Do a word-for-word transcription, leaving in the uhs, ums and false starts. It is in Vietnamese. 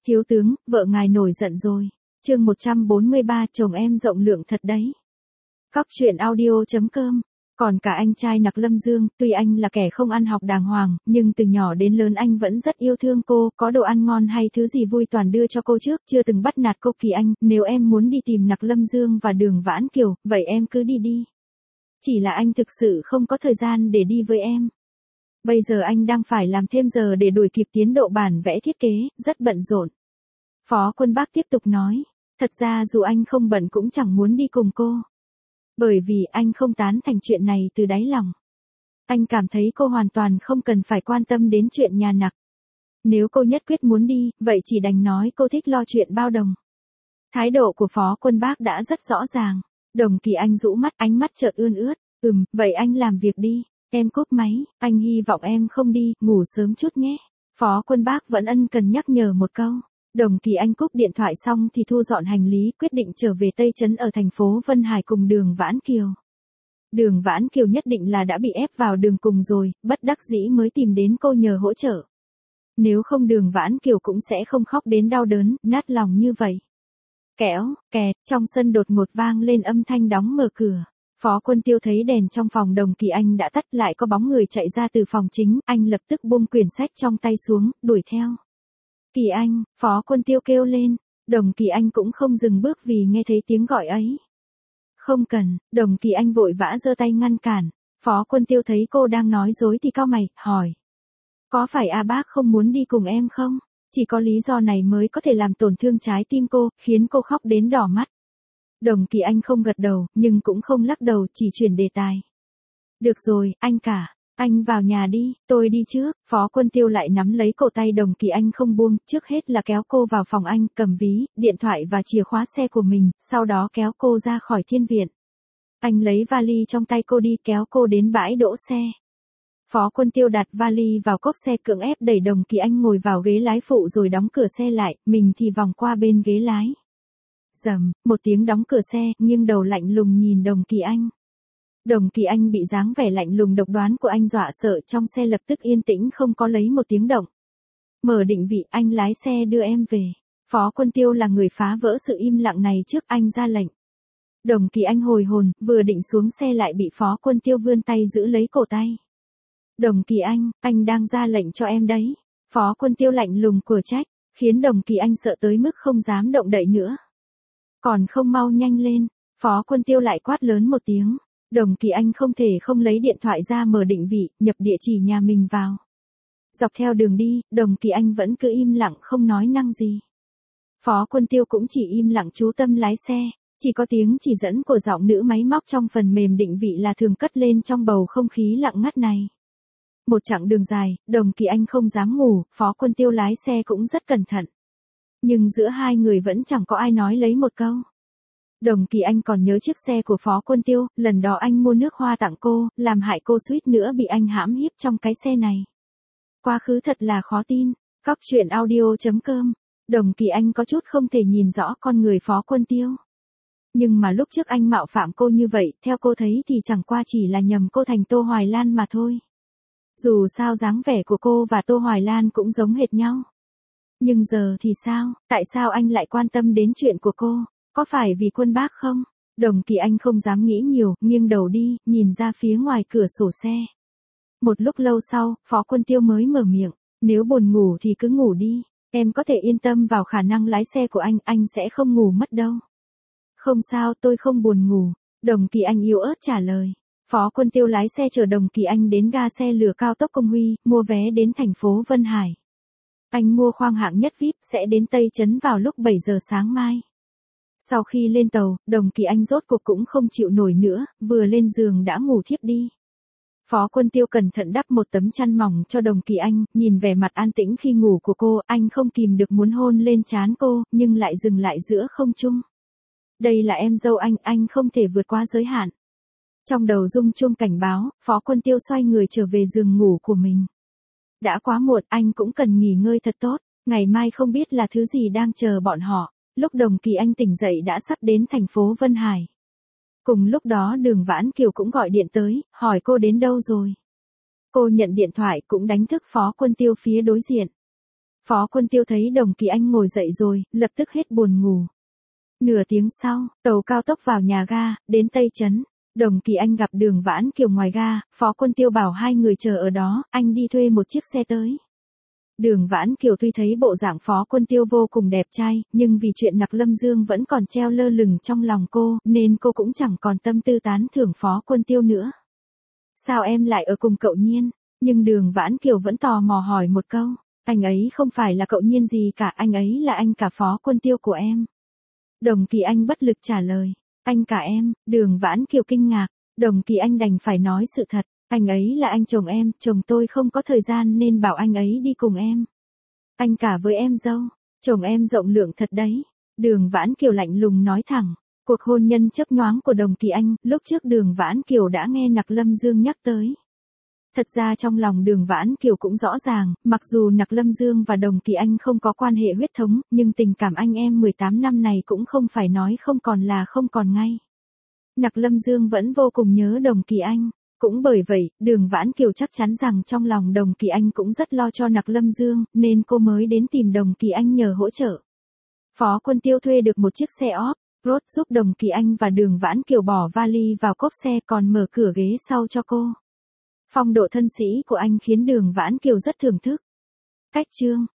Thiếu tướng, vợ ngài nổi giận rồi. Chương một trăm bốn mươi ba, chồng em rộng lượng thật đấy. Cóc truyện audio chấm com. Còn cả anh trai Nặc Lâm Dương, tuy anh là kẻ không ăn học đàng hoàng, nhưng từ nhỏ đến lớn anh vẫn rất yêu thương cô, có đồ ăn ngon hay thứ gì vui toàn đưa cho cô trước, chưa từng bắt nạt cô. Kỳ Anh, nếu em muốn đi tìm Nặc Lâm Dương và Đường Vãn Kiều, vậy em cứ đi đi. Chỉ là anh thực sự không có thời gian để đi với em. Bây giờ anh đang phải làm thêm giờ để đuổi kịp tiến độ bản vẽ thiết kế, rất bận rộn. Phó Quân Bác tiếp tục nói, thật ra dù anh không bận cũng chẳng muốn đi cùng cô. Bởi vì anh không tán thành chuyện này từ đáy lòng. Anh cảm thấy cô hoàn toàn không cần phải quan tâm đến chuyện nhà Nặc. Nếu cô nhất quyết muốn đi, vậy chỉ đành nói cô thích lo chuyện bao đồng. Thái độ của Phó Quân Bác đã rất rõ ràng. Đồng Kỳ Anh rũ mắt, ánh mắt chợt ươn ướt. Ừm, vậy anh làm việc đi. Em cúp máy, anh hy vọng em không đi, ngủ sớm chút nhé. Phó Quân Bác vẫn ân cần nhắc nhở một câu. Đồng Kỳ Anh cúp điện thoại xong thì thu dọn hành lý, quyết định trở về Tây Trấn ở thành phố Vân Hải cùng Đường Vãn Kiều. Đường Vãn Kiều nhất định là đã bị ép vào đường cùng rồi, bất đắc dĩ mới tìm đến cô nhờ hỗ trợ. Nếu không Đường Vãn Kiều cũng sẽ không khóc đến đau đớn, nát lòng như vậy. Kéo, kẹt, trong sân đột ngột vang lên âm thanh đóng mở cửa. Phó Quân Tiêu thấy đèn trong phòng Đồng Kỳ Anh đã tắt, lại có bóng người chạy ra từ phòng chính, anh lập tức buông quyển sách trong tay xuống, đuổi theo. Kỳ Anh, Phó Quân Tiêu kêu lên, Đồng Kỳ Anh cũng không dừng bước vì nghe thấy tiếng gọi ấy. Không cần, Đồng Kỳ Anh vội vã giơ tay ngăn cản, Phó Quân Tiêu thấy cô đang nói dối thì cau mày, hỏi. Có phải A Bác không muốn đi cùng em không? Chỉ có lý do này mới có thể làm tổn thương trái tim cô, khiến cô khóc đến đỏ mắt. Đồng Kỳ Anh không gật đầu, nhưng cũng không lắc đầu, chỉ chuyển đề tài. Được rồi, anh cả, anh vào nhà đi, tôi đi trước. Phó Quân Tiêu lại nắm lấy cổ tay Đồng Kỳ Anh không buông, trước hết là kéo cô vào phòng anh, cầm ví, điện thoại và chìa khóa xe của mình, sau đó kéo cô ra khỏi thiên viện. Anh lấy vali trong tay cô đi, kéo cô đến bãi đỗ xe. Phó Quân Tiêu đặt vali vào cốp xe, cưỡng ép đẩy Đồng Kỳ Anh ngồi vào ghế lái phụ rồi đóng cửa xe lại, mình thì vòng qua bên ghế lái. Rầm, một tiếng đóng cửa xe, nghiêng đầu lạnh lùng nhìn Đồng Kỳ Anh. Đồng Kỳ Anh bị dáng vẻ lạnh lùng độc đoán của anh dọa sợ, trong xe lập tức yên tĩnh không có lấy một tiếng động. Mở định vị, anh lái xe đưa em về. Phó Quân Tiêu là người phá vỡ sự im lặng này trước, anh ra lệnh. Đồng Kỳ Anh hồi hồn, vừa định xuống xe lại bị Phó Quân Tiêu vươn tay giữ lấy cổ tay. Đồng Kỳ Anh, anh đang ra lệnh cho em đấy. Phó Quân Tiêu lạnh lùng của trách, khiến Đồng Kỳ Anh sợ tới mức không dám động đậy nữa. Còn không mau nhanh lên, Phó Quân Tiêu lại quát lớn một tiếng. Đồng Kỳ Anh không thể không lấy điện thoại ra mở định vị, nhập địa chỉ nhà mình vào. Dọc theo đường đi, Đồng Kỳ Anh vẫn cứ im lặng không nói năng gì. Phó Quân Tiêu cũng chỉ im lặng chú tâm lái xe, chỉ có tiếng chỉ dẫn của giọng nữ máy móc trong phần mềm định vị là thường cất lên trong bầu không khí lặng ngắt này. Một chặng đường dài, Đồng Kỳ Anh không dám ngủ, Phó Quân Tiêu lái xe cũng rất cẩn thận. Nhưng giữa hai người vẫn chẳng có ai nói lấy một câu. Đồng Kỳ Anh còn nhớ chiếc xe của Phó Quân Tiêu, lần đó anh mua nước hoa tặng cô, làm hại cô suýt nữa bị anh hãm hiếp trong cái xe này. Quá khứ thật là khó tin. Cóc truyện audio chấm com. Đồng Kỳ Anh có chút không thể nhìn rõ con người Phó Quân Tiêu. Nhưng mà lúc trước anh mạo phạm cô như vậy, theo cô thấy thì chẳng qua chỉ là nhầm cô thành Tô Hoài Lan mà thôi. Dù sao dáng vẻ của cô và Tô Hoài Lan cũng giống hệt nhau. Nhưng giờ thì sao, tại sao anh lại quan tâm đến chuyện của cô? Có phải vì Quân Bác không? Đồng Kỳ Anh không dám nghĩ nhiều, nghiêng đầu đi, nhìn ra phía ngoài cửa sổ xe. Một lúc lâu sau, Phó Quân Tiêu mới mở miệng. Nếu buồn ngủ thì cứ ngủ đi. Em có thể yên tâm vào khả năng lái xe của anh, anh sẽ không ngủ mất đâu. Không sao, tôi không buồn ngủ. Đồng Kỳ Anh yếu ớt trả lời. Phó Quân Tiêu lái xe chở Đồng Kỳ Anh đến ga xe lửa cao tốc Công Huy, mua vé đến thành phố Vân Hải. Anh mua khoang hạng nhất vi ai pi, sẽ đến Tây Trấn vào lúc bảy giờ sáng mai. Sau khi lên tàu, Đồng Kỳ Anh rốt cuộc cũng không chịu nổi nữa, vừa lên giường đã ngủ thiếp đi. Phó Quân Tiêu cẩn thận đắp một tấm chăn mỏng cho Đồng Kỳ Anh, nhìn vẻ mặt an tĩnh khi ngủ của cô, anh không kìm được muốn hôn lên trán cô, nhưng lại dừng lại giữa không trung. Đây là em dâu anh, anh không thể vượt quá giới hạn. Trong đầu rung chuông cảnh báo, Phó Quân Tiêu xoay người trở về giường ngủ của mình. Đã quá muộn, anh cũng cần nghỉ ngơi thật tốt, ngày mai không biết là thứ gì đang chờ bọn họ. Lúc Đồng Kỳ Anh tỉnh dậy đã sắp đến thành phố Vân Hải. Cùng lúc đó Đường Vãn Kiều cũng gọi điện tới, hỏi cô đến đâu rồi. Cô nhận điện thoại cũng đánh thức Phó Quân Tiêu phía đối diện. Phó Quân Tiêu thấy Đồng Kỳ Anh ngồi dậy rồi, lập tức hết buồn ngủ. Nửa tiếng sau, tàu cao tốc vào nhà ga, đến Tây Trấn. Đồng Kỳ Anh gặp Đường Vãn Kiều ngoài ga, Phó Quân Tiêu bảo hai người chờ ở đó, anh đi thuê một chiếc xe tới. Đường Vãn Kiều tuy thấy bộ dạng Phó Quân Tiêu vô cùng đẹp trai, nhưng vì chuyện Nặc Lâm Dương vẫn còn treo lơ lửng trong lòng cô, nên cô cũng chẳng còn tâm tư tán thưởng Phó Quân Tiêu nữa. Sao em lại ở cùng cậu Nhiên? Nhưng Đường Vãn Kiều vẫn tò mò hỏi một câu. Anh ấy không phải là cậu Nhiên gì cả, anh ấy là anh cả Phó Quân Tiêu của em. Đồng Kỳ Anh bất lực trả lời. Anh cả em, Đường Vãn Kiều kinh ngạc. Đồng Kỳ Anh đành phải nói sự thật. Anh ấy là anh chồng em, chồng tôi không có thời gian nên bảo anh ấy đi cùng em. Anh cả với em dâu, chồng em rộng lượng thật đấy. Đường Vãn Kiều lạnh lùng nói thẳng. Cuộc hôn nhân chớp nhoáng của Đồng Kỳ Anh, lúc trước Đường Vãn Kiều đã nghe Nặc Lâm Dương nhắc tới. Thật ra trong lòng Đường Vãn Kiều cũng rõ ràng, mặc dù Nặc Lâm Dương và Đồng Kỳ Anh không có quan hệ huyết thống, nhưng tình cảm anh em mười tám năm này cũng không phải nói không còn là không còn ngay. Nặc Lâm Dương vẫn vô cùng nhớ Đồng Kỳ Anh. Cũng bởi vậy, Đường Vãn Kiều chắc chắn rằng trong lòng Đồng Kỳ Anh cũng rất lo cho Nặc Lâm Dương, nên cô mới đến tìm Đồng Kỳ Anh nhờ hỗ trợ. Phó Quân Tiêu thuê được một chiếc xe off-road giúp Đồng Kỳ Anh và Đường Vãn Kiều bỏ vali vào cốp xe còn mở cửa ghế sau cho cô. Phong độ thân sĩ của anh khiến Đường Vãn Kiều rất thưởng thức. Cách chương